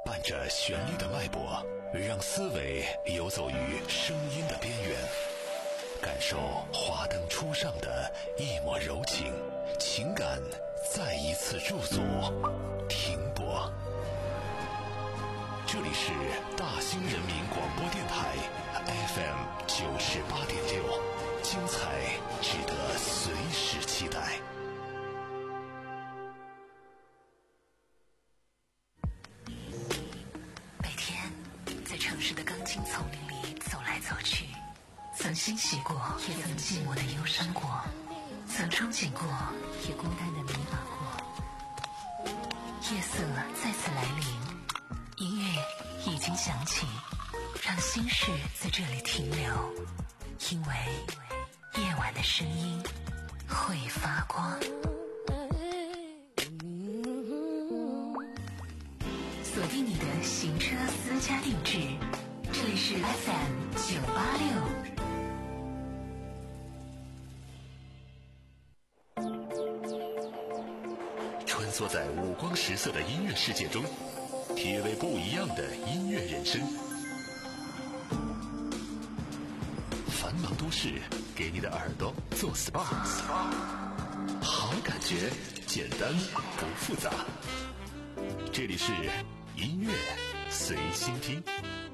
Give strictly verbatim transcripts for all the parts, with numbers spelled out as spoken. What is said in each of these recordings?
伴着旋律的脉搏，让思维游走于声音的边缘，感受华灯初上的一抹柔情，情感再一次驻足停泊。这里是大兴人民广播电台 F M 九十八点六，精彩值得随时期待。 城市的钢筋丛林里走来走去，曾欣喜过，也曾寂寞的忧伤过，曾憧憬过，也孤单的迷茫过。夜色再次来临，音乐已经响起，让心事在这里停留，因为夜晚的声音会发光。锁定你的行车私家定制，这里是 F M 九八六。 穿梭在五光十色的音乐世界中，体味不一样的音乐人生。繁忙都市给你的耳朵做 S P A， 好感觉简单不复杂。这里是音乐随心听。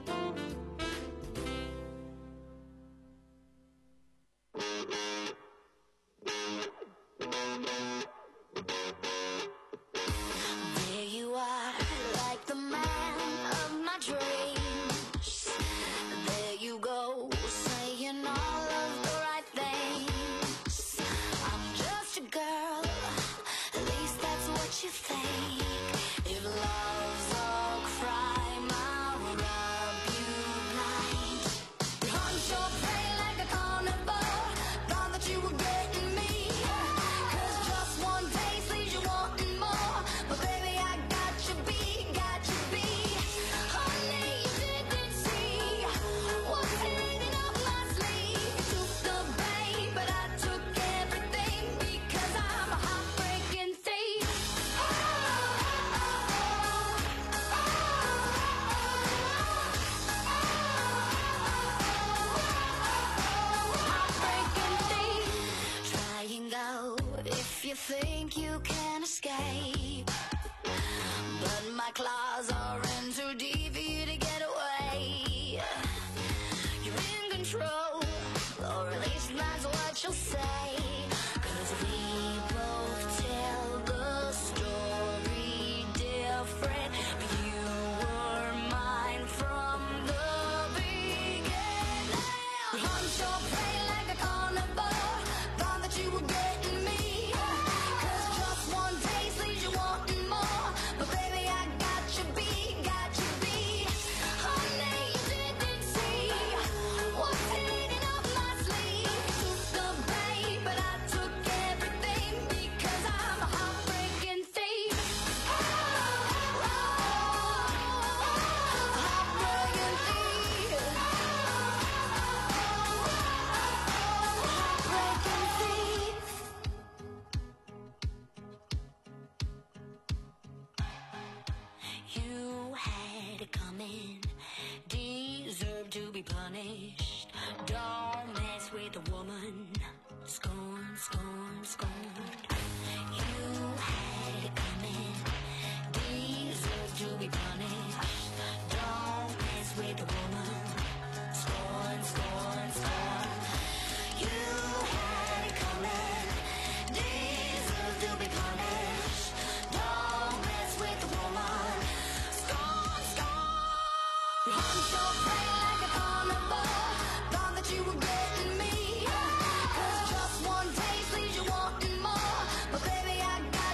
You think you can escape, but my claws are in too deep for you to get away. You're in control, or at least that's what you'll say, 'cause we both tell the story different, but you were mine from the beginning. Hunt your prey like a carnivore, thought that you were getting me. Deserve to be punished. Don't mess with a woman. Scorn, scorn, scorn. You had it coming. Deserve to be punished. Don't mess with a woman. Scorn, scorn, scorn. You had it coming. Deserve to be punished. Don't mess with a woman. Scorn, scorn. Hunt your prey like a carnivore, thought that you were getting me, 'cause just one taste leaves you wanting more, but baby I got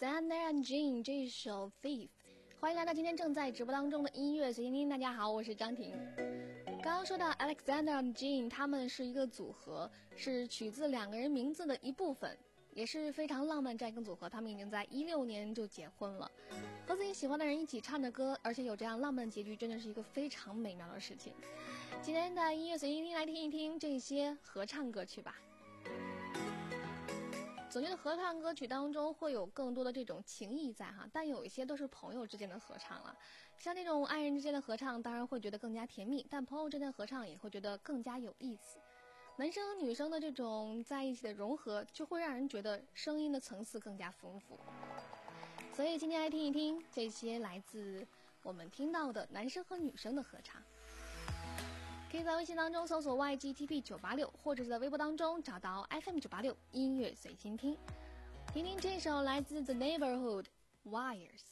Alexander and Jean 这一首 Thief。 欢迎来到今天正在直播当中的音乐随心听。大家好，我是张婷。刚刚说到 Alexander and Jean 他们是一个组合，是取自两个人名字的一部分，也是非常浪漫这样一个组合。他们已经在一六年就结婚了，和自己喜欢的人一起唱着歌，而且有这样浪漫结局，真的是一个非常美妙的事情。今天的音乐随心听，来听一听这些合唱歌曲吧。总觉得合唱歌曲当中会有更多的这种情谊在哈，但有一些都是朋友之间的合唱了。像这种爱人之间的合唱当然会觉得更加甜蜜，但朋友之间的合唱也会觉得更加有意思。男生和女生的这种在一起的融合，就会让人觉得声音的层次更加丰富。所以今天来听一听这些来自我们听到的男生和女生的合唱。可以在微信当中搜索 Y G T P 九八六， 或者是在微博当中找到 F M 九八六 音乐随心听，听听这首来自 The Neighborhood Wires。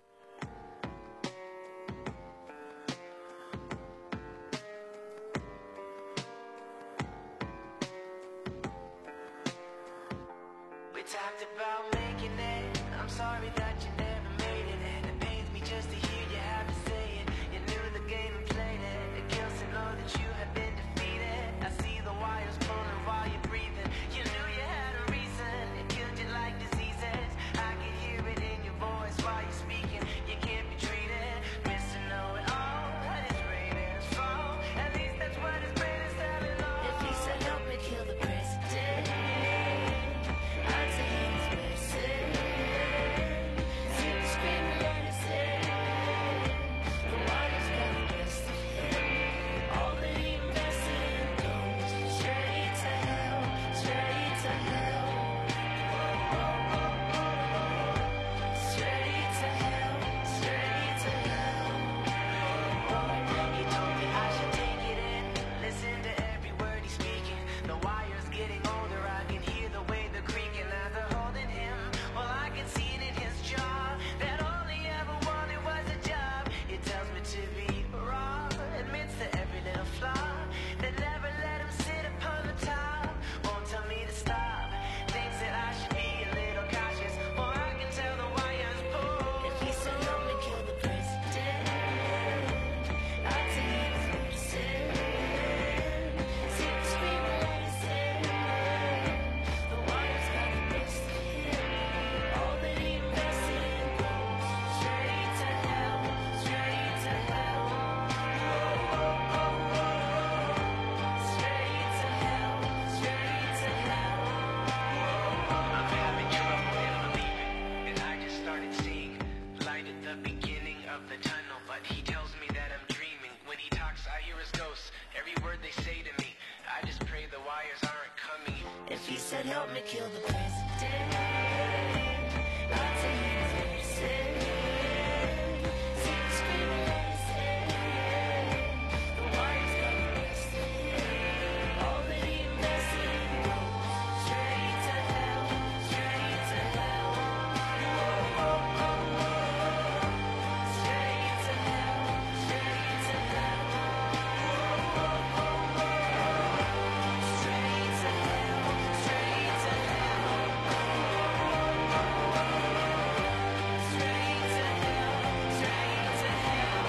We talked about making it. I'm sorry that you never made it, and it pains me just to hear you have to say it. You knew the game and played it. It kills to know that you have been defeated. I see the wires pulling while you're breathing. You knew you had a reason. It killed you like diseases. I can hear it in your voice while you're speaking. You can't be treated. Mister Know-it-all, and his ratings fall. At least that's what his brain is telling all. If he said help me kill the president, I'd say he's missing. See him screaming and he said, the water's got the best of him. All that he invested in goes straight to hell, straight to hell. Straight to hell, straight to hell. He told me I should take it in, listen to every word he's speaking. The wire's getting older, I can hear the way they're creaking. Now they're holding him, well I can see it in his jaw, that all he ever wanted was a job. He tells me to be raw, admits to every little flaw, that never let him sit upon the top. Won't tell me to stop, thinks that I should be a little cautious, or I can tell the wire's pulled. If he said help me kill the president, I'd say he was missing. See him screaming and he said, the water's got the best of him. All that he invested in goes straight to hell, straight to hell. Straight to hell, straight to hell. I'm having trouble in believing, and I just started seeing light at the beginning of the tunnel. But he tells me that I'm dreaming. When he talks, I hear his ghosts. Every word they say to me, I just pray the wires aren't coming. If he said help me kill the president, I'd say he was missing. See him screaming and he said, the wire's got the best of him. All that he invested in goes straight to hell, straight to hell. Straight to hell, straight to hell. Straight to hell, straight to hell. Straight to hell, straight to hell.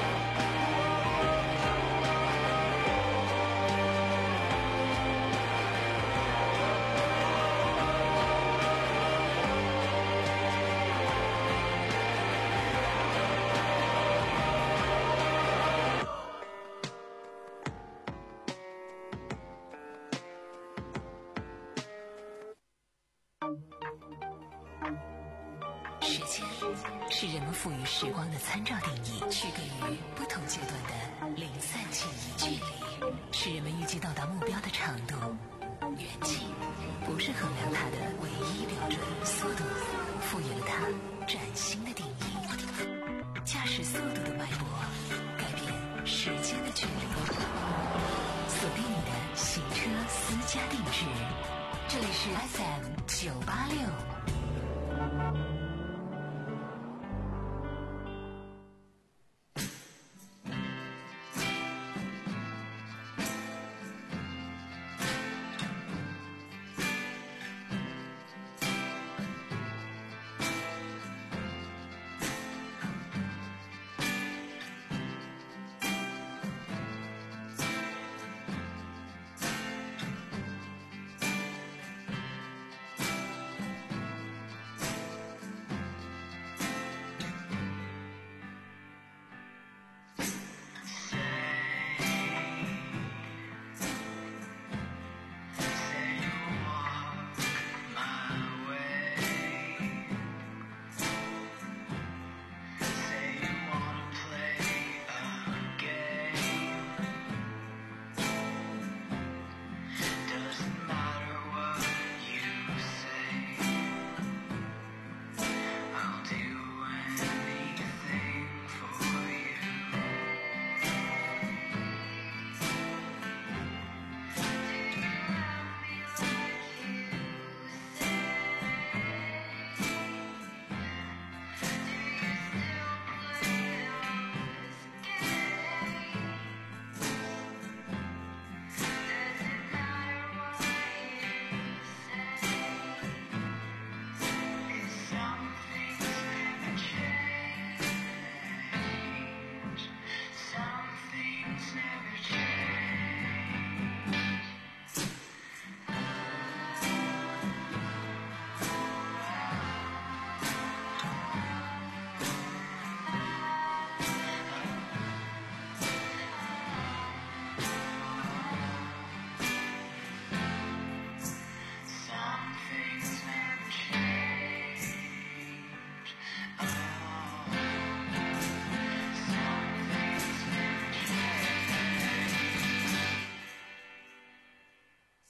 时间是人们赋予时光的参照定义，区隔于不同阶段的零散记忆。距离是人们预计到达目标的长度，远近不是衡量它的唯一标准。速度赋予了它崭新的定义。驾驶速度的脉搏，改变时间的距离。锁定你的行车私家定制，这里是 F M 九八六。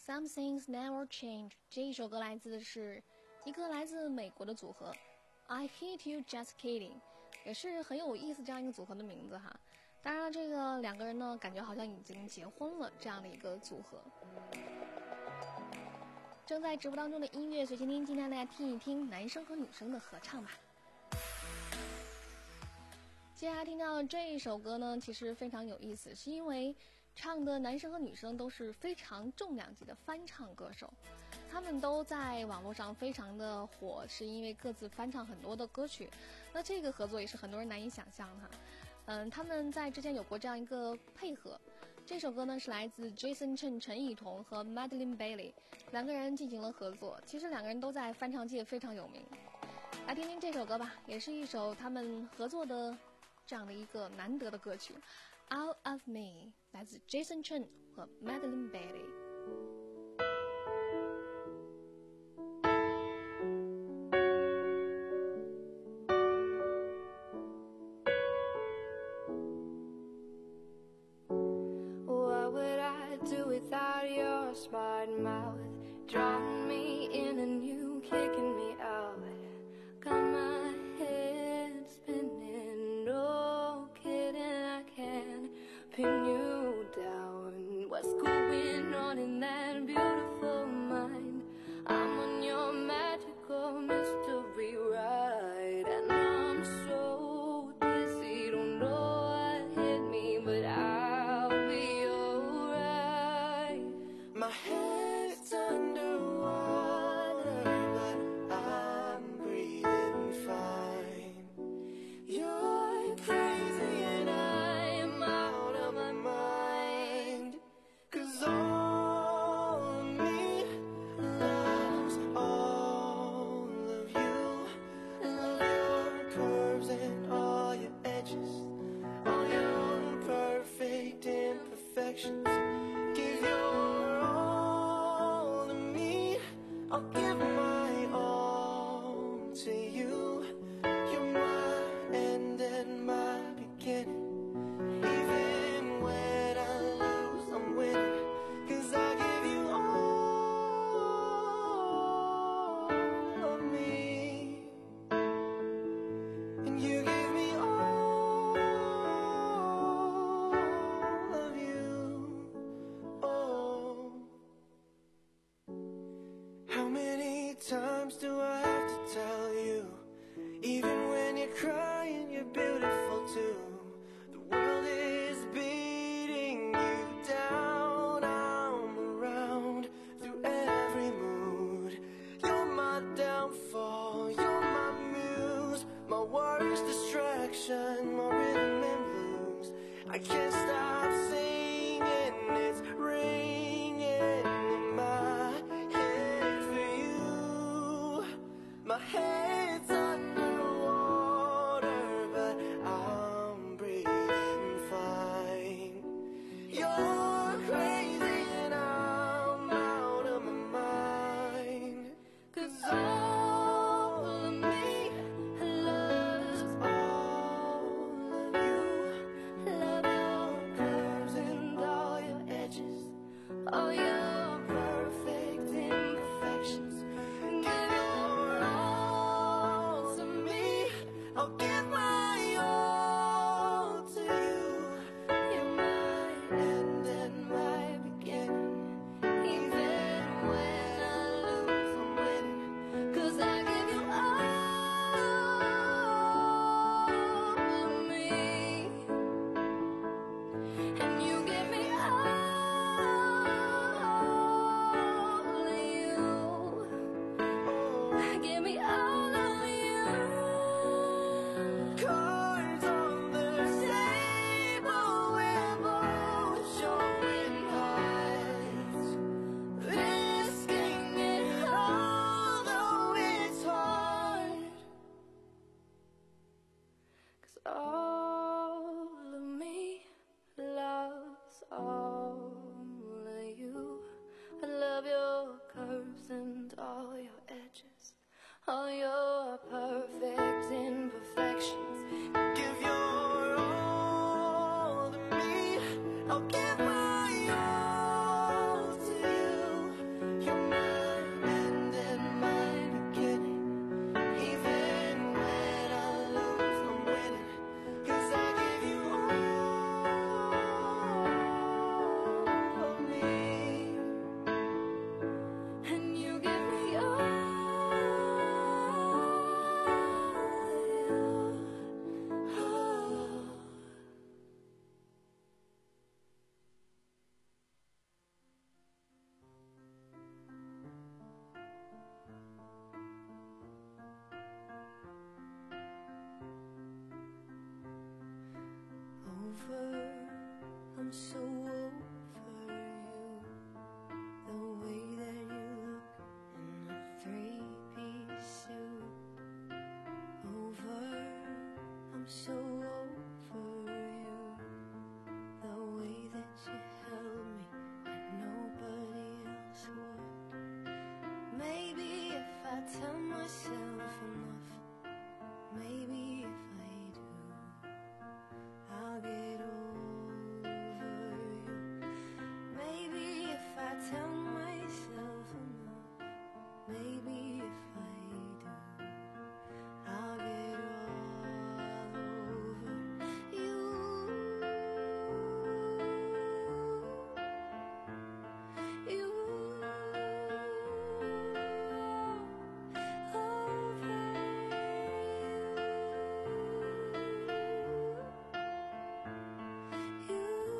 Some Things Never Change 这一首歌来自的是一个来自美国的组合 I Hate You Just Kidding， 也是很有意思这样一个组合的名字哈。当然了，这个两个人呢，感觉好像已经结婚了这样的一个组合。正在直播当中的音乐随心听，今天大家听一听男生和女生的合唱吧。接下来听到这一首歌呢，其实非常有意思，是因为唱的男生和女生都是非常重量级的翻唱歌手，他们都在网络上非常的火，是因为各自翻唱很多的歌曲。那这个合作也是很多人难以想象哈。嗯，他们在之前有过这样一个配合。这首歌呢是来自 Jason Chen 陈以彤和 Madeline Bailey 两个人进行了合作，其实两个人都在翻唱界非常有名。来听听这首歌吧，也是一首他们合作的这样的一个难得的歌曲 Out of Me， 来自 Jason Chen 和 Madeline Bailey。Without your smart mouth, drawing me in and you kicking me out. Got my head spinning, no kidding, I can't pin you down. What's going on in that beautiful mind? I'm on your magical mystery ride, and I'm so dizzy, don't know what hit me, but I'll be alright. My head's underwater, but I'm breathing fine. You're crazy and I am out of my mind, 'cause all of me loves all of you. Love your curves and all your edges, all your perfect imperfections. Give your all to me, I'll give my all to you. You're my end and my beginning. Even when I lose, I'm winning, 'cause I give you all of me, and you give me all of you. Oh, how many times do I have to tell you? Even when you're crying, you're beautiful too. The world is beating you down. I'm around through every mood. You're my downfall, you're my muse, my worst distraction, my rhythm and blues. I can't stop singing, it's ringing in my head for you. so over you, the way that you held me when nobody else would. Maybe if I tell myself enough, maybe if I do, I'll get over you. Maybe if I tell myself enough, maybe if I do, I'll get all over you. You over you.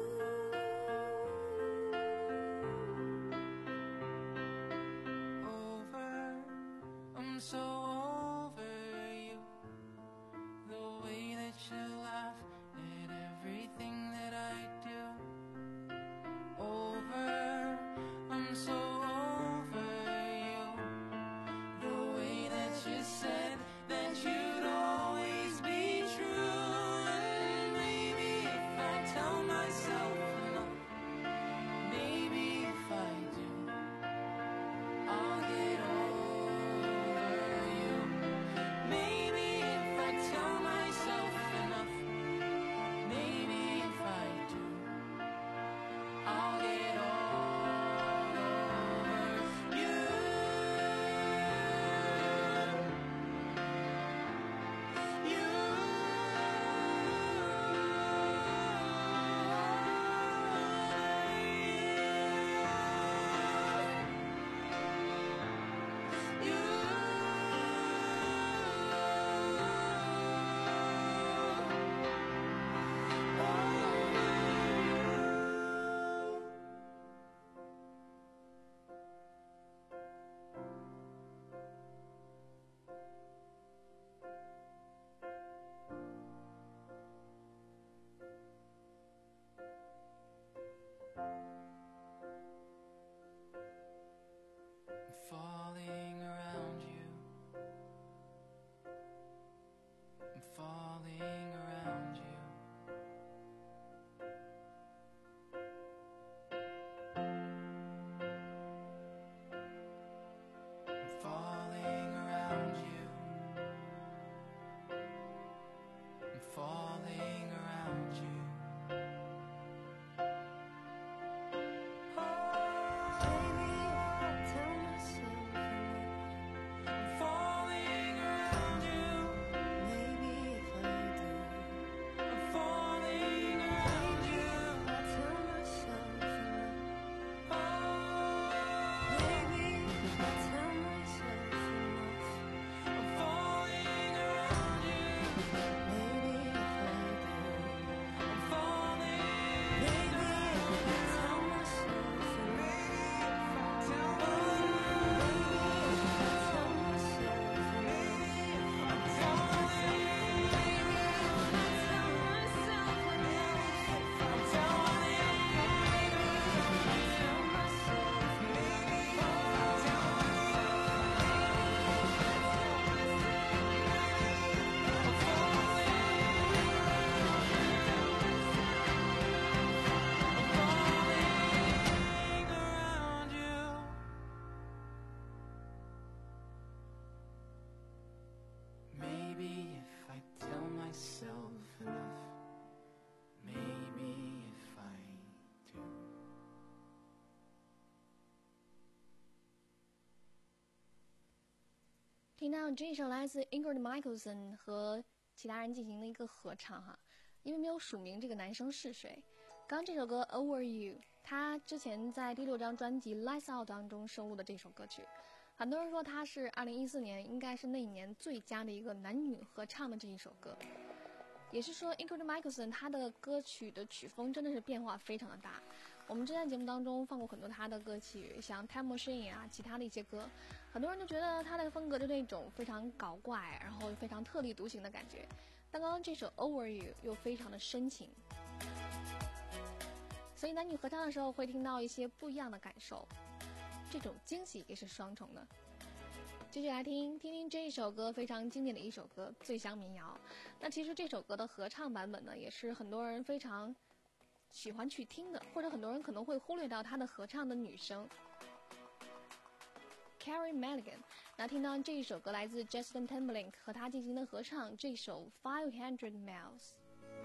Over, I'm so over you. The way that you laugh at everything that I do. Over, I'm so over you. The way that you said that you'd always be true. And maybe if I tell myself enough, maybe if I do, I'll get over you. Maybe if I tell myself enough, maybe if I do, I'll get all over you. You. I'm falling around you. I'm falling around you. I'm falling around you. I'm falling around you. Maybe if I tell myself enough, I'm falling around you. maybe if I do, I'm falling around you. if I tell myself enough, Oh, maybe if I tell myself enough, I'm falling around you. maybe if I do, I'm falling. maybe if I tell myself enough, Tell me, tell myself enough, I'm falling. tell myself enough, I'm falling. tell myself Falling around you. Maybe if I tell myself enough, maybe if I do. 听到这首来自 Ingrid Michaelson 和其他人进行的一个合唱哈，因为没有署名这个男生是谁。刚刚这首歌 Over You， 他之前在第六张专辑 Lights Out 当中收录的这首歌曲，很多人说他是二零一四年应该是那一年最佳的一个男女合唱的这一首歌。也是说 Ingrid Michaelson 他的歌曲的曲风真的是变化非常的大。我们之前节目当中放过很多他的歌曲，像 Time Machine 啊，其他的一些歌，很多人就觉得他的风格就那种非常搞怪，然后非常特立独行的感觉。但刚刚这首 Over You 又非常的深情，所以男女合唱的时候会听到一些不一样的感受，这种惊喜也是双重的。 继续来听听听这一首歌，非常经典的一首歌《醉乡民谣》。那其实这首歌的合唱版本呢，也是很多人非常喜欢去听的，或者很多人可能会忽略到他的合唱的女声 Carey Mulligan。 那听到这一首歌来自 Justin Timberlake 和他进行的合唱，这首 Five Hundred Miles。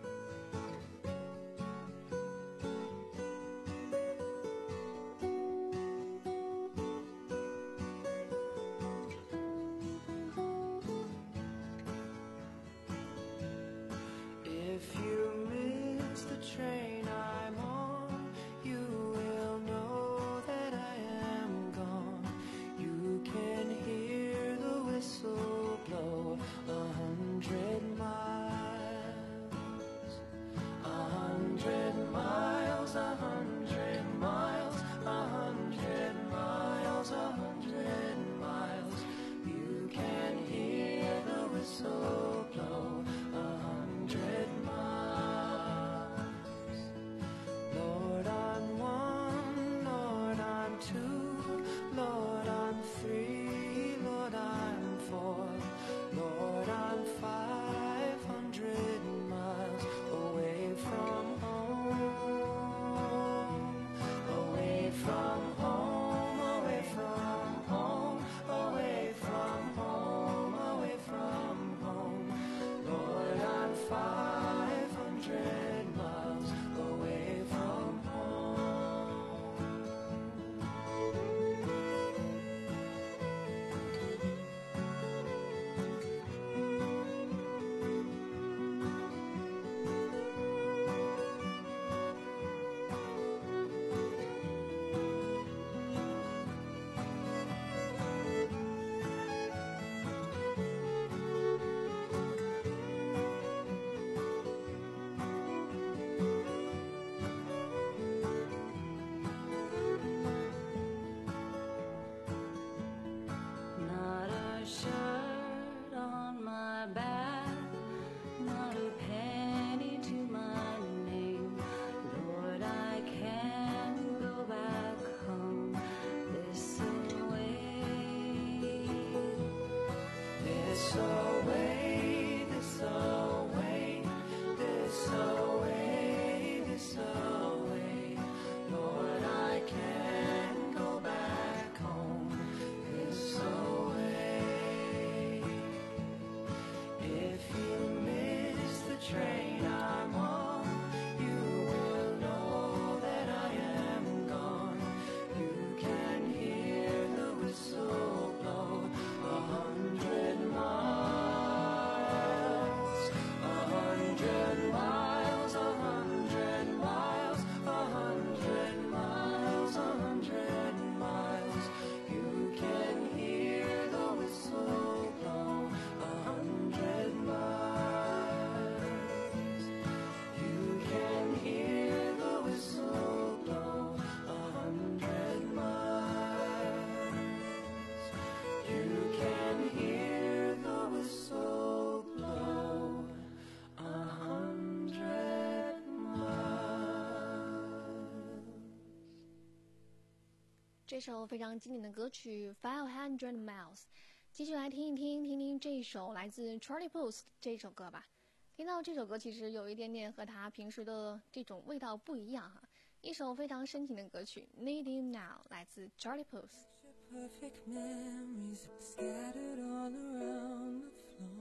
这首非常经典的歌曲 Five Hundred Miles。 继续来听一听听听这首来自 Charlie Puth 这首歌吧。听到这首歌其实有一点点和他平时的这种味道不一样哈，一首非常深情的歌曲 Need You Now 来自 Charlie Puth。 Perfect memories scattered all around the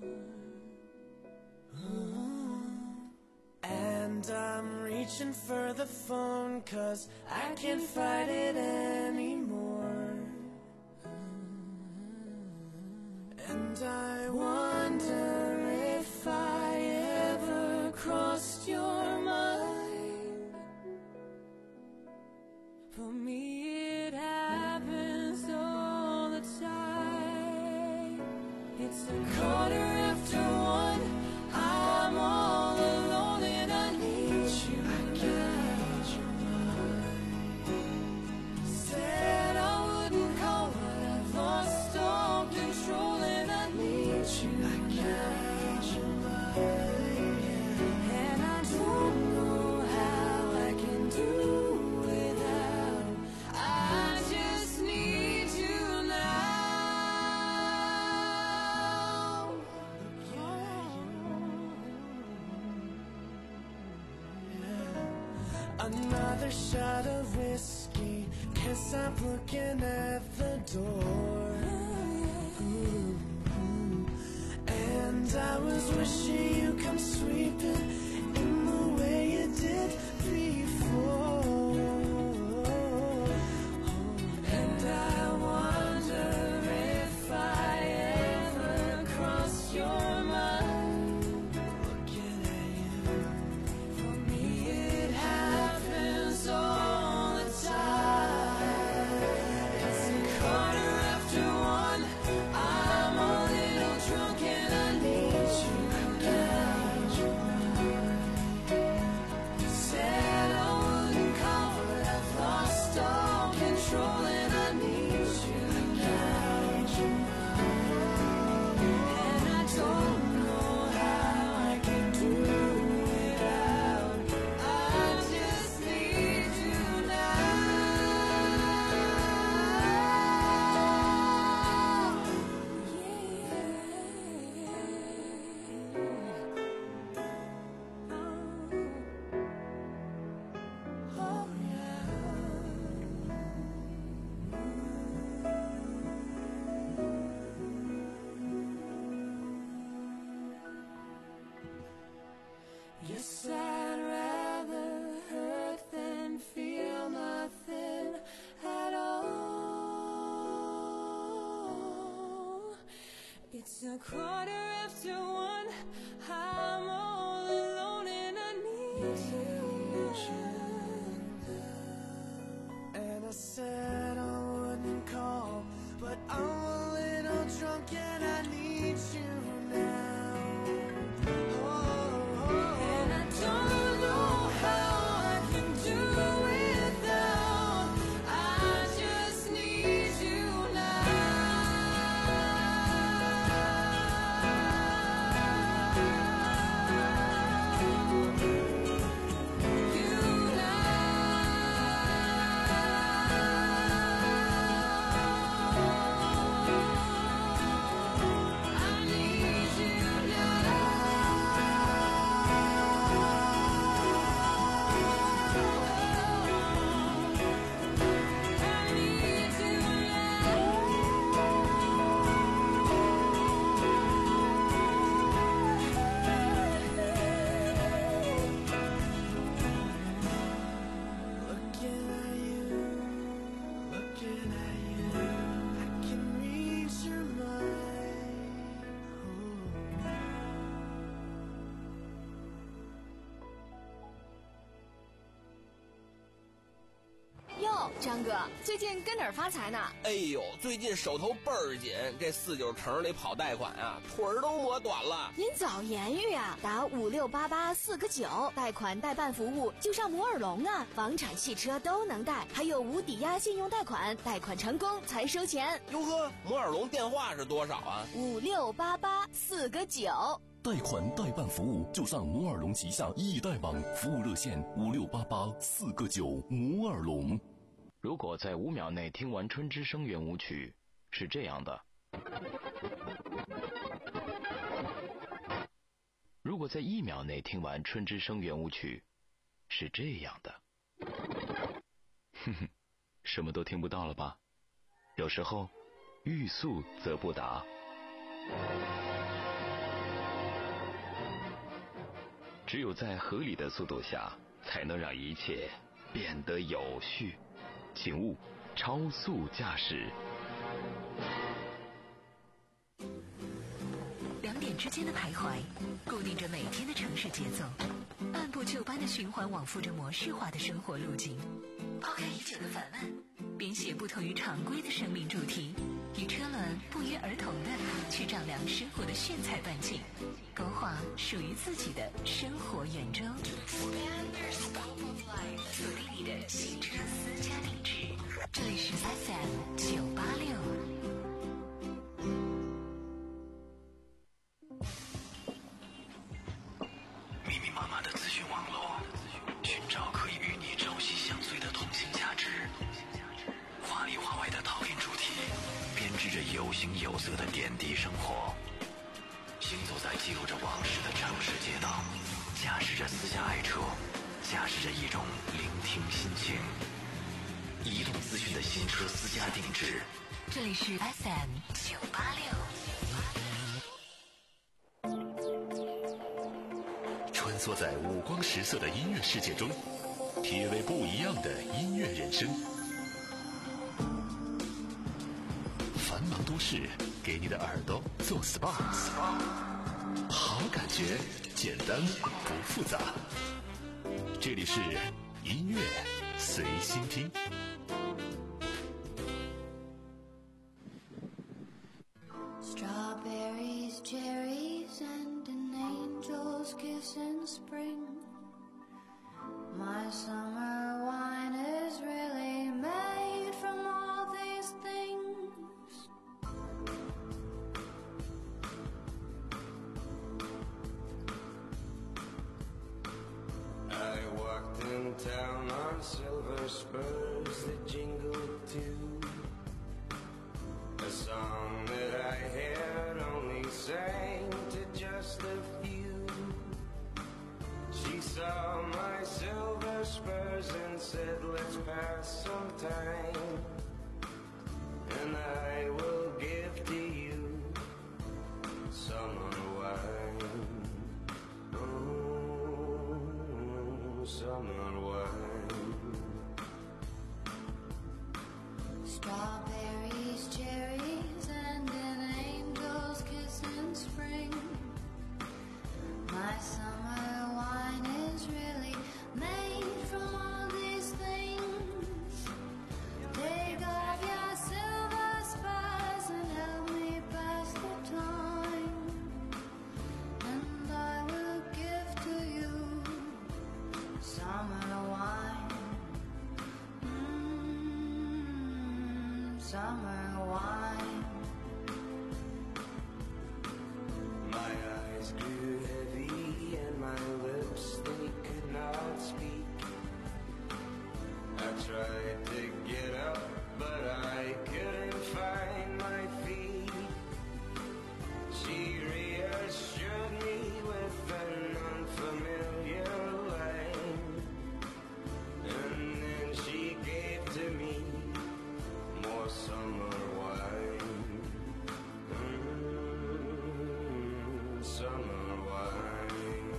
floor.And I'm reaching for the phone 'cause I can't fight it anymore. And I wonder if I ever crossed your mind. For me it happens all the time. It's a quarter after one, I'm all alone.Said I wouldn't call, but I've lost all control, and I need you now. And I don't know how I can do without. I just need you now. Another shot of whiskey, can't stop looking at the door. Ooh. And I was wishing you come sweeping in the way you did before. And I wonder if I ever crossed your mind. Looking at you, for me it happens all the time. It's a quarter after one, I'm a little drunk and I need you now. Said I wouldn't call, but I've lost all control and I need you now. And I don't know how I can do without. I just need you now. Oh yeah. Yes, I'd rather hurt than feel nothing at all. It's a quarter after one, I'm all alone and I need you. And I said I wouldn't call, but I'm a little drunk and I need you now. And I don't know how I can do without. I just need you now. You now. I need you Looking at you, looking at you, I can read your mind. 哟，张哥，最近跟哪儿发财呢？ 哎呦，最近手头倍儿紧，这四九城里跑贷款啊，腿儿都磨短了。 您早言语啊，打五六八八四个九，贷款代办服务就上摩尔龙啊，房产、汽车都能贷，还有无抵押信用贷款，贷款成功才收钱。 哟呵，摩尔龙电话是多少啊？ 五六八八四个九。 贷款代办服务就上摩尔龙旗下易贷网，服务热线五六八八四个九。摩尔龙。 如果在五秒内听完《春之声》圆舞曲，是这样的；如果在一秒内听完《春之声》圆舞曲，是这样的。哼哼，什么都听不到了吧？有时候，欲速则不达。只有在合理的速度下，才能让一切变得有序。请勿超速驾驶。 两点之间的徘徊，固定着每天的城市节奏，按部就班的循环往复着模式化的生活路径。抛开已久的烦闷，编写不同于常规的生命主题，与车轮不约而同的去丈量生活的炫彩半径，勾画属于自己的生活圆周。锁定你的新车私家定制，这里是 F M 九八六。 密密麻麻的资讯网络，寻找可以与你朝夕相随的同性价值。华里华外的讨论主题，编织着有形有色的点滴生活。行走在记录着往事的城市街道，驾驶着私家爱车， 驾驶着一种聆听心情。移动资讯的新车私家定制， 这里是 S M 九八六。 穿梭在五光十色的音乐世界中，体味不一样的音乐人生。繁忙都市，给你的耳朵做 S P A， 好感觉，简单不复杂。这里是音乐随心听。 Strawberries, cherries, and an angel's kiss in spring. My summer wine is really made from all these things. I walked in town on silver spurs that jingled too. A song that I had only sang to just a few. She saw my silver spurs and said, let's pass some time, and I will give to you summer wine. Oh, summer wine. Strawberries, cherries, and an angel's kiss in spring. My summer wine is really made from all these things. Take off your silver spurs and help me pass the time, and I will give to you summer wine. Mm, summer wine. My eyes grew heavy and my lips, they could not speak. I tried to get up, but I couldn't find my feet. She reassured me with an unfamiliar line, and then she gave to me more summer wine. Mm, summer wine.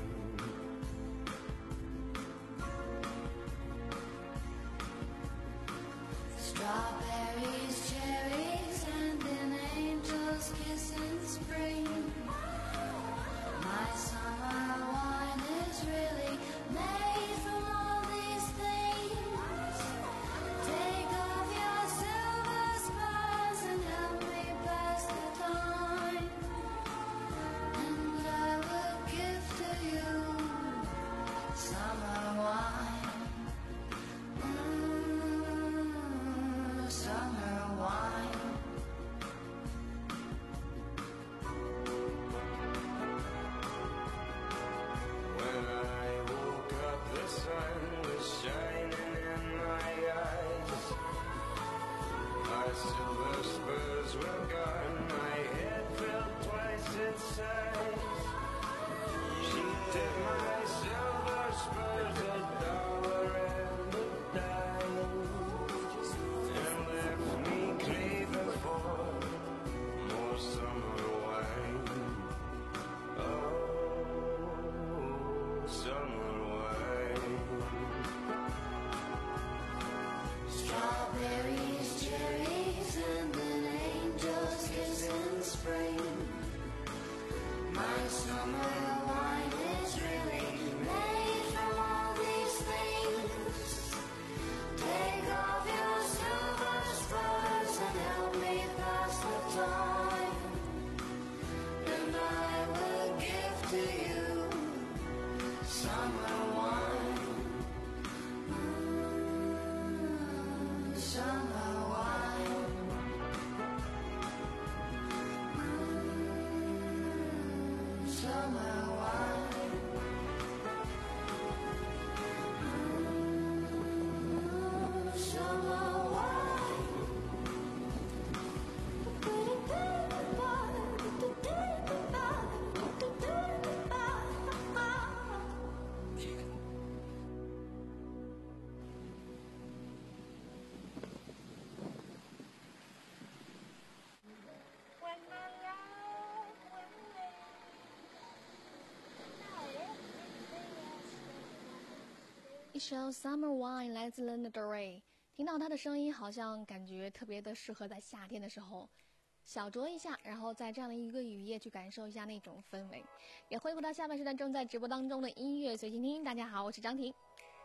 Strawberries, cherries, and an angel's kiss in spring. My summer wine is really made from all these things. Take off your silver spurs and help me pass the time, and I will give to you summer wine. Mm, summer wine. When I woke up, the sun was shining in my eyes. My silver spurs were gone, my head felt twice its size. She took my silver spurs, a dollar and a dime, and left me craving for more summer wine. Oh, summer wine. Strawberries, cherries, and an angel's kiss in spring. My summer wine is really made from all these 一首 Summer Wine 来自 Lana Del Rey， 听到她的声音好像感觉特别的适合在夏天的时候小酌一下，然后在这样的一个雨夜去感受一下那种氛围。也恢复到下半时段正在直播当中的音乐随心听，大家好，我是张婷。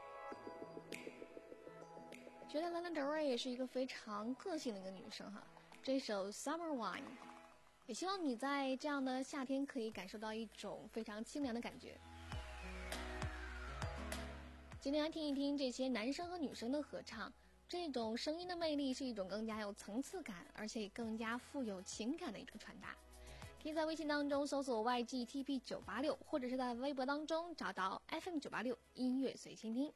觉得 Lana Del Rey 也是一个非常个性的一个女生哈，这首 Summer Wine 也希望你在这样的夏天可以感受到一种非常清凉的感觉。今天来听一听这些男生和女生的合唱，这种声音的魅力是一种更加有层次感，而且更加富有情感的一种传达。可以在微信当中搜索 Y G T P 九八六， 或者是在微博当中找到 F M 九八六 音乐随心听。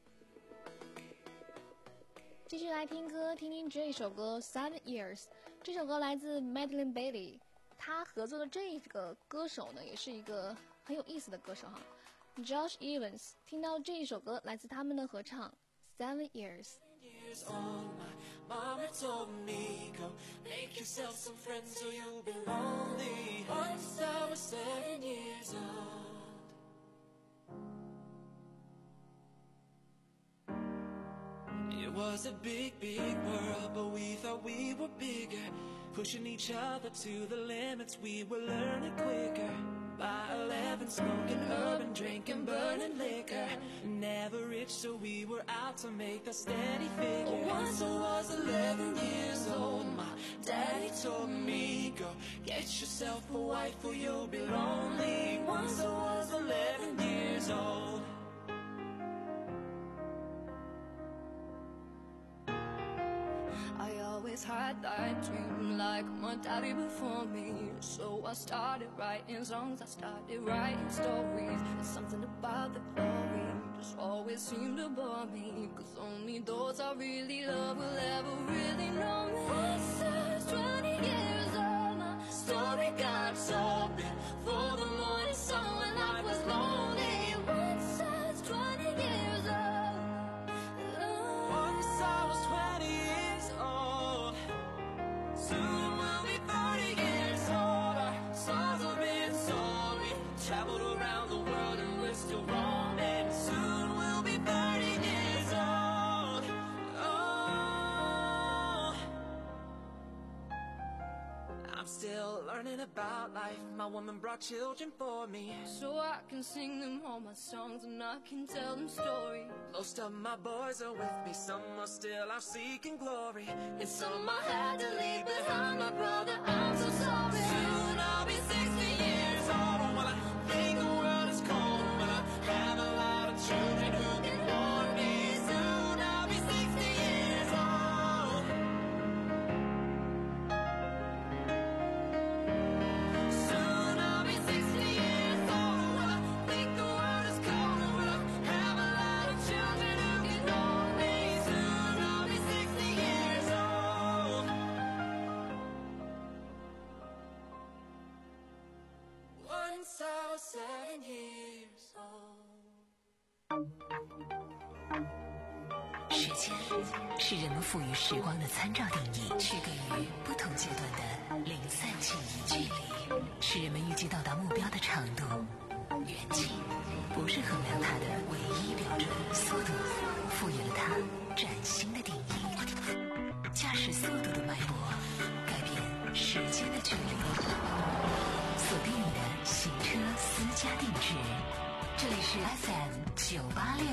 继续来听歌，听听这首歌 Seven Years。 这首歌来自 Madeline Bailey， 她合作的这个歌手呢也是一个很有意思的歌手哈， Josh Evans。 听到这一首歌来自他们的合唱 Seven Years。 Years old, my mama told me, go make yourself some friends or you'll be lonely. Once I was seven years old. It was a big, big world, but we thought we were bigger. Pushing each other to the limits, we were learning quicker. By eleven, smoking urban, drinking, burning liquor. Never rich, so we were out to make the steady figure. Once I was eleven years old, my daddy told me, go get yourself a wife or you'll be lonely. Once I was eleven years old. I always had that dream like my daddy before me. So I started writing songs, I started writing stories. There's something about the glory just always seemed to bore me, cause only those I really love will ever really know me. Once I was twenty years old, my story got told before the morning sun when I was lonely. Once I was twenty years old. Once I was twenty years old. Soon we'll be thirty years old. Our songs have been sold. We traveled around the world and we're still roaming. Soon we'll be thirty years old. Oh, I'm still learning about life. My woman brought children for me, so I can sing them all my songs and I can tell them stories. Most of my boys are with me, some are still out seeking glory, and some I had to leave behind. My brother, I'm so sorry. Soon I'll be sixty years old. Well, I think the world is cold, but I have a lot of children who can warm me. Soon I'll be sixty years old. Soon I'll be sixty years old. Well, I think the world is cold, but I have a lot of children who can warm me. Soon I'll be sixty years old. Once I was seven years old. 时间是人们赋予时光的参照定义，区隔于不同阶段的零散记忆。距离是人们预计到达目标的长度，远近不是衡量它的唯一标准。速度赋予了它崭新的定义，驾驶速度的脉搏改变时间的距离。锁定你的行车私家定制，这里是 F M 九八六。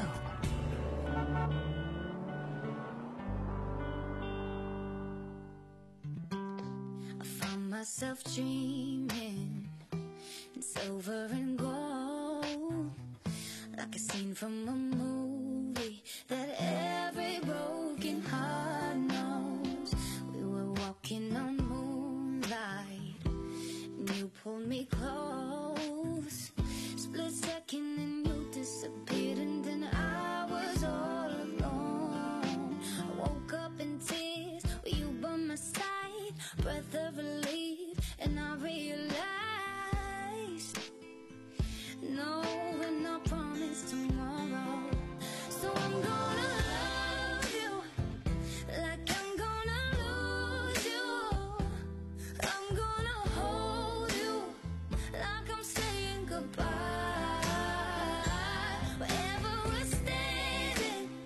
Myself dreaming in silver and gold, like a scene from a movie that every broken heart knows. We were walking on moonlight, and you pulled me close. Split second and you disappeared, and then I was all alone. I woke up in tears with you by my side, breath of relief. And I realized, no, we're not promised tomorrow. So I'm gonna love you like I'm gonna lose you. I'm gonna hold you like I'm saying goodbye. Wherever we're standing,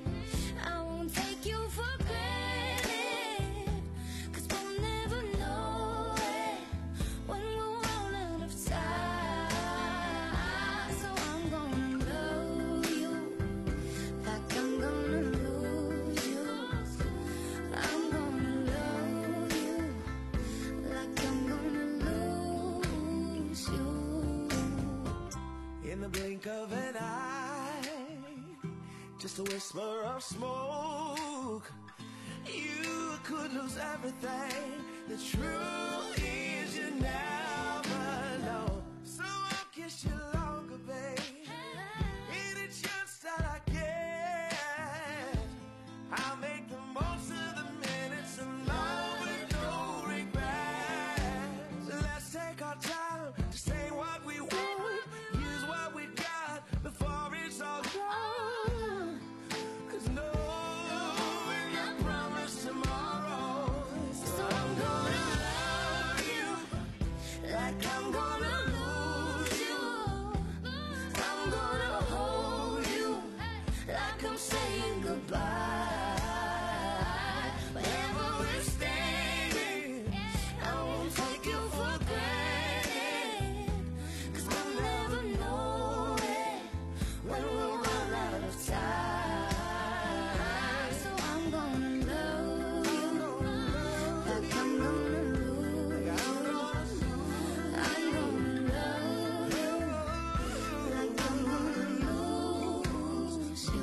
just a whisper of smoke. You could lose everything. The truth is you never know. So I'll kiss you longer, babe. Any chance that I get, I'll make the most of the minutes alone with no regrets. Let's take our time to say what we want, use what we got before it's all gone. Cause no one can promise tomorrow. So I'm gonna love you like I'm gonna lose you. I'm gonna hold you like I'm saying goodbye. Whenever we're standing, I won't take you for granted. Cause we'll never know it when we'll run out of time. So I'm gonna love you like I'm gonna lose you. I'm gonna love you like I'm gonna lose you.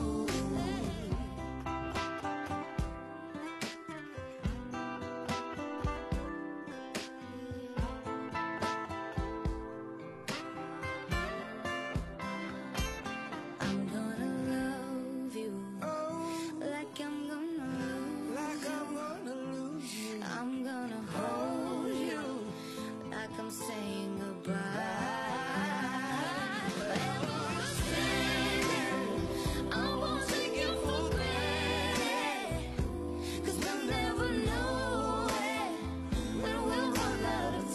I'm gonna love you like I'm gonna lose like I'm gonna lose you. I'm gonna hold you like I'm saying goodbye. Wherever we're standing, I won't take you for granted. Cause we'll never know it when we'll run out of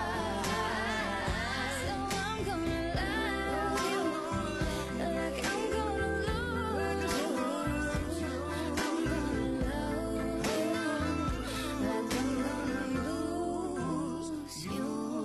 time. So I'm gonna love you like I'm gonna lose you. I'm gonna love you like I'm gonna lose you.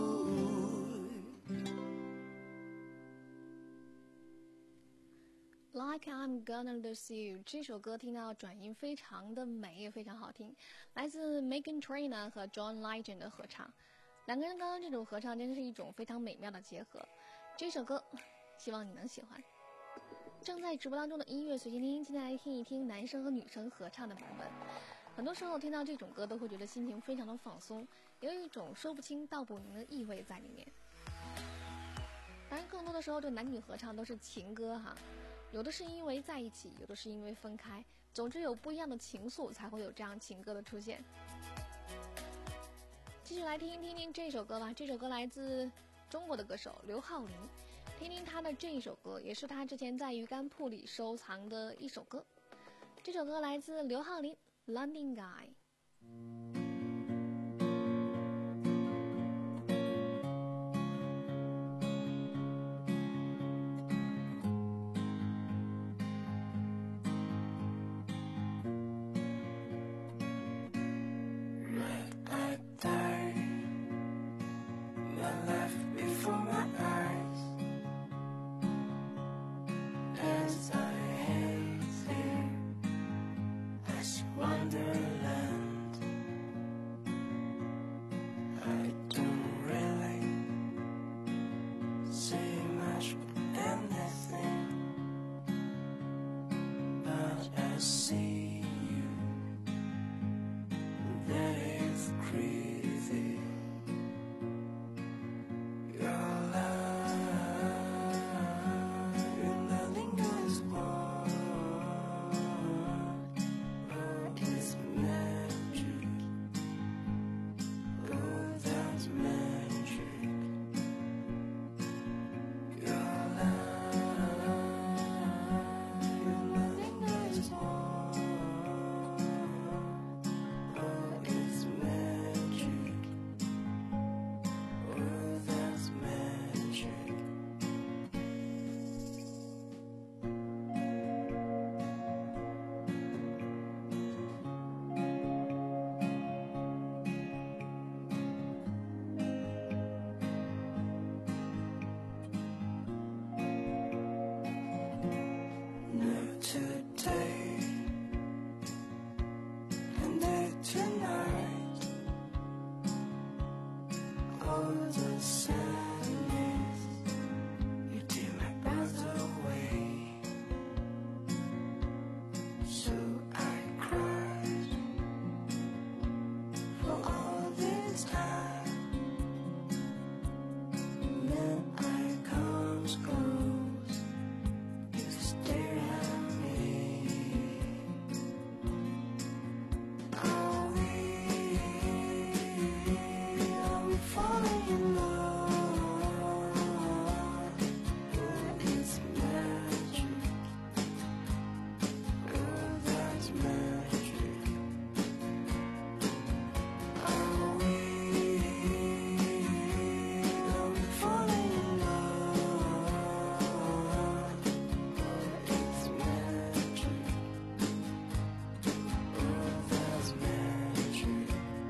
Like I'm Gonna Lose You 这首歌听到转音非常的美，也非常好听，来自 Meghan Trainor 和 John Legend 的合唱。两个人刚刚这种合唱真是一种非常美妙的结合。这首歌希望你能喜欢。正在直播当中的音乐随心听，今天来听一听男生和女生合唱的版本。很多时候听到这种歌都会觉得心情非常的放松，有一种说不清道不明的意味在里面。当然更多的时候这男女合唱都是情歌哈，有的是因为在一起，有的是因为分开，总之有不一样的情愫才会有这样情歌的出现。继续来听听听这首歌吧，这首歌来自中国的歌手刘浩霖，听听他的这一首歌，也是他之前在鱼竿铺里收藏的一首歌。这首歌来自刘浩霖 London Guy。 last time. Then I comes close, you stare at me. Are we, are we falling in love? It's magic. Oh, that's magic. Are we, are we falling in love? It's magic. Oh, that's magic.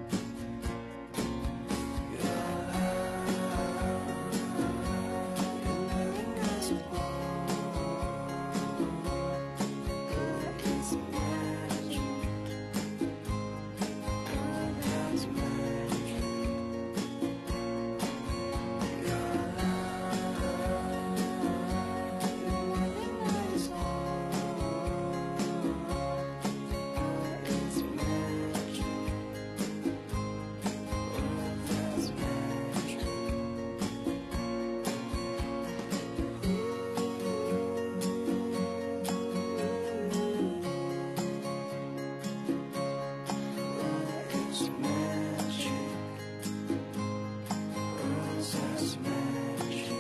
It's magic. Oh, that's magic.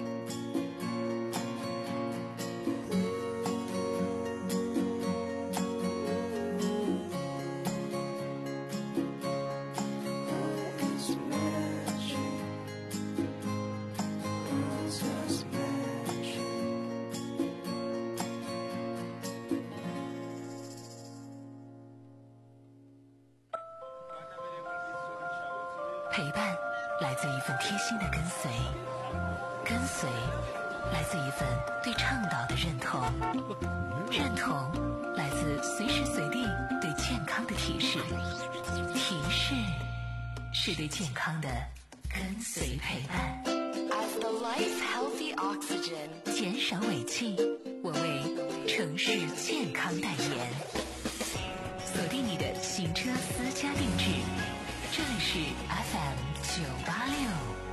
陪伴来自一份贴心的跟随，跟随来自一份对倡导的认同，认同来自随时随地对健康的提示，提示是对健康的跟随陪伴。As the life healthy oxygen， 减少尾气，我为城市健康代言。锁定你的行车私家定制，这里是 F M 九八六。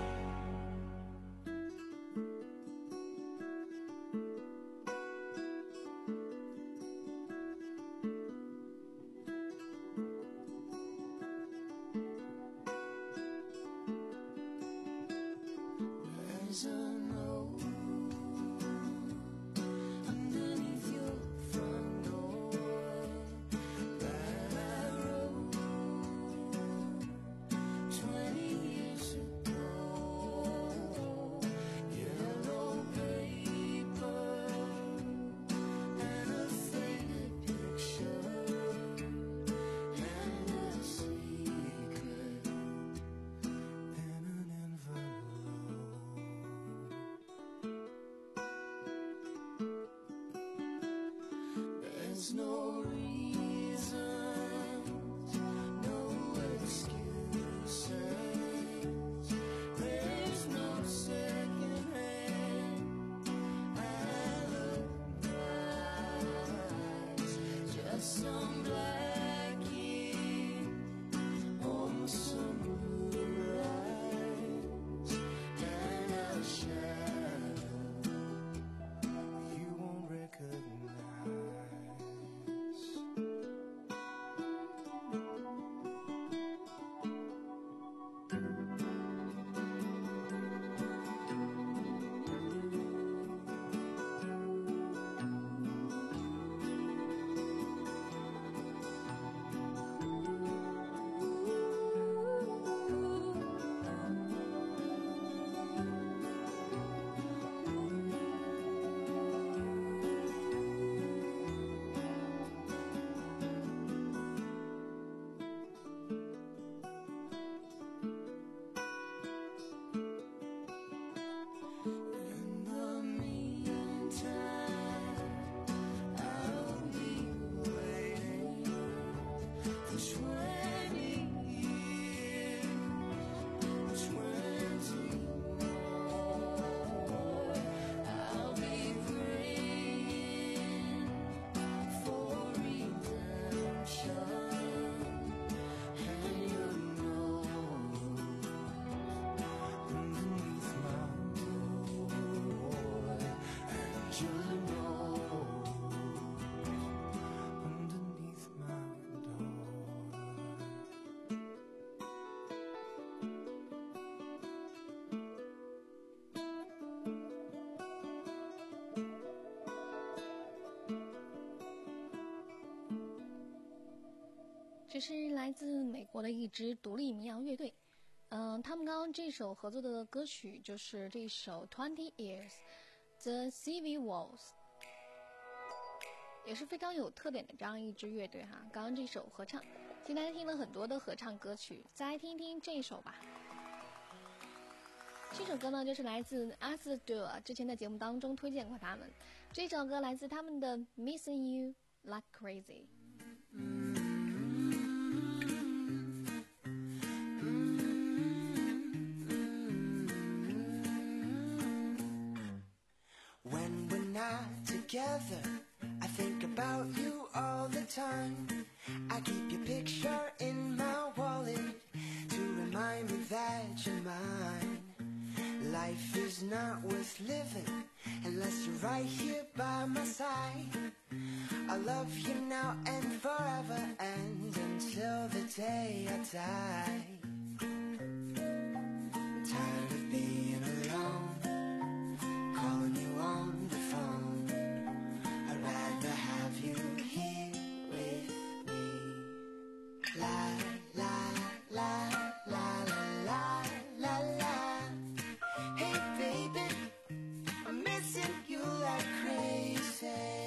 There's no reason, no excuses. There's no second hand. Alibis, just some black ink on some blue eyes and a shadow you won't recognize. 是来自美国的一支独立民谣乐队，嗯、呃，他们刚刚这首合作的歌曲就是这首 Twenty Years The Civil Wars， 也是非常有特点的这样一支乐队哈。刚刚这首合唱，今天听了很多的合唱歌曲，再来听听这一首吧。这首歌呢，就是来自 Azadua， 之前的节目当中推荐过他们。这首歌来自他们的 Missing You Like Crazy。When we're not together, I think about you all the time. I keep your picture in my wallet to remind me that you're mine.Life is not worth living unless you're right here by my side. I love you now and forever and until the day I die. I'm tired of being alone, calling you on the phone. I'd rather have you here with me. La la la la la la la.Hey baby, I'm missing you like crazy.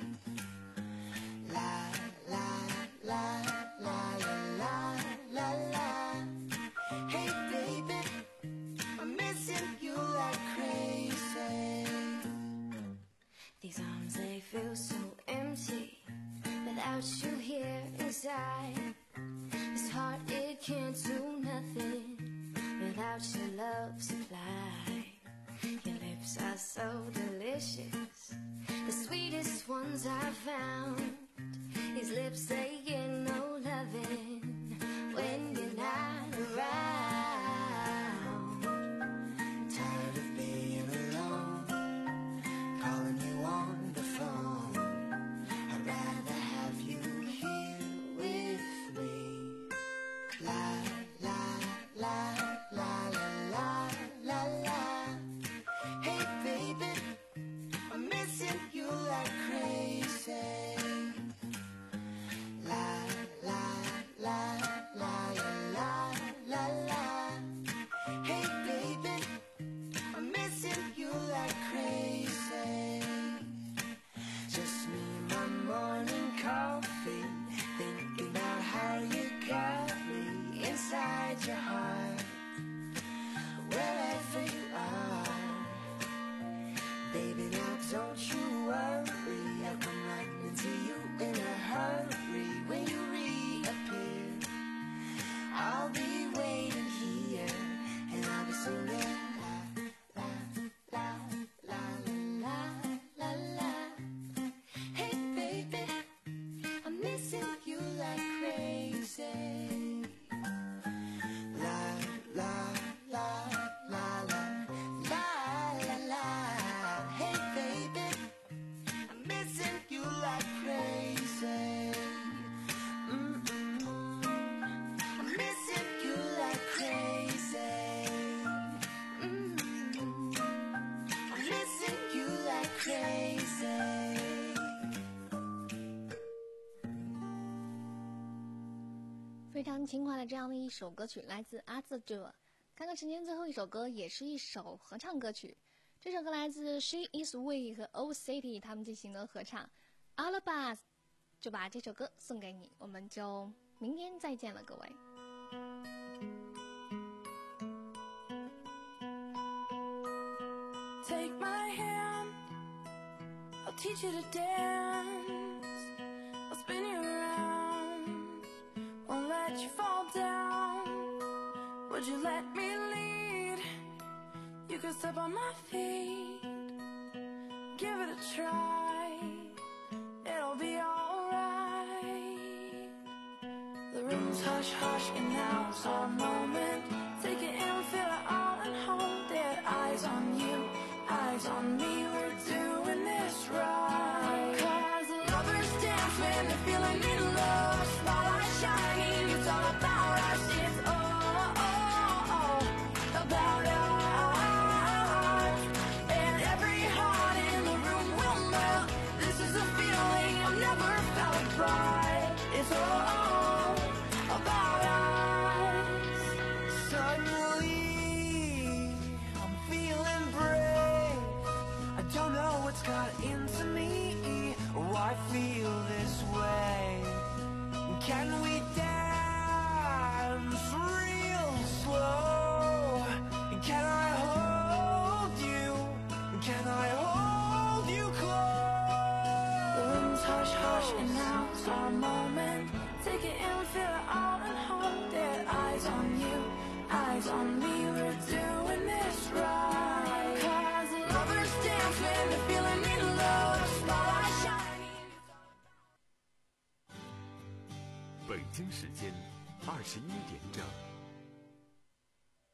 La la la la la la la. Hey baby, I'm missing you like crazy. These arms, they feel so empty without you here inside. This heart, it can't do nothing without your love supply. Your lips are so delicious, the sweetest ones I've found. These lips, they get no loving when you're not around. I'm tired of being alone, calling you on the phone. I'd rather have you here with me. La la la la la la la. Hey baby, I'm missing you like crazy. La la la la la la la. Hey baby, I'm missing you like crazy. Just me and my morning coffee, thinking about how you got me inside your heart. Wherever you are, baby, now don't you worry. I'll come running to you in a hurry. When you reappear, I'll be waiting here, and I'll be singing la la la la la la la. Hey baby, I'm missing you like crazy. La la la la la la la la. Hey baby, I'm missing you like crazy. Mm-mm. I'm missing you like crazy. Mm-mm. I'm missing you like crazy. 非常轻快的这样的一首歌曲，来自 Azadua。看看时间，最后一首歌也是一首合唱歌曲。这首歌来自 She Is We 和 Old City 他们进行的合唱。Alabas 就把这首歌送给你，我们就明天再见了，各位。 Take my hand, I'll teach you to dance. I'll spin you around, won't let you fall down. Would you let me lead? You could step on my feet, give it a try, it'll be alright. The room's hush hush and now it's our moment. Take it in, feel it all and hold it. Eyes on you, eyes on me, we're doing this right. Cause lovers dance when they're feeling in love. Spotlight shining, it's all about us. It's all, all, all about us. And every heart in the room will melt. This is a feeling I've never felt right. It's all, all And now it's our moment. Take it in, feel it all and hold it. Eyes on you, eyes on me, we're doing this right. Cause lovers dance when they're feeling in love. Spotlight shining. 北京时间二十一点整。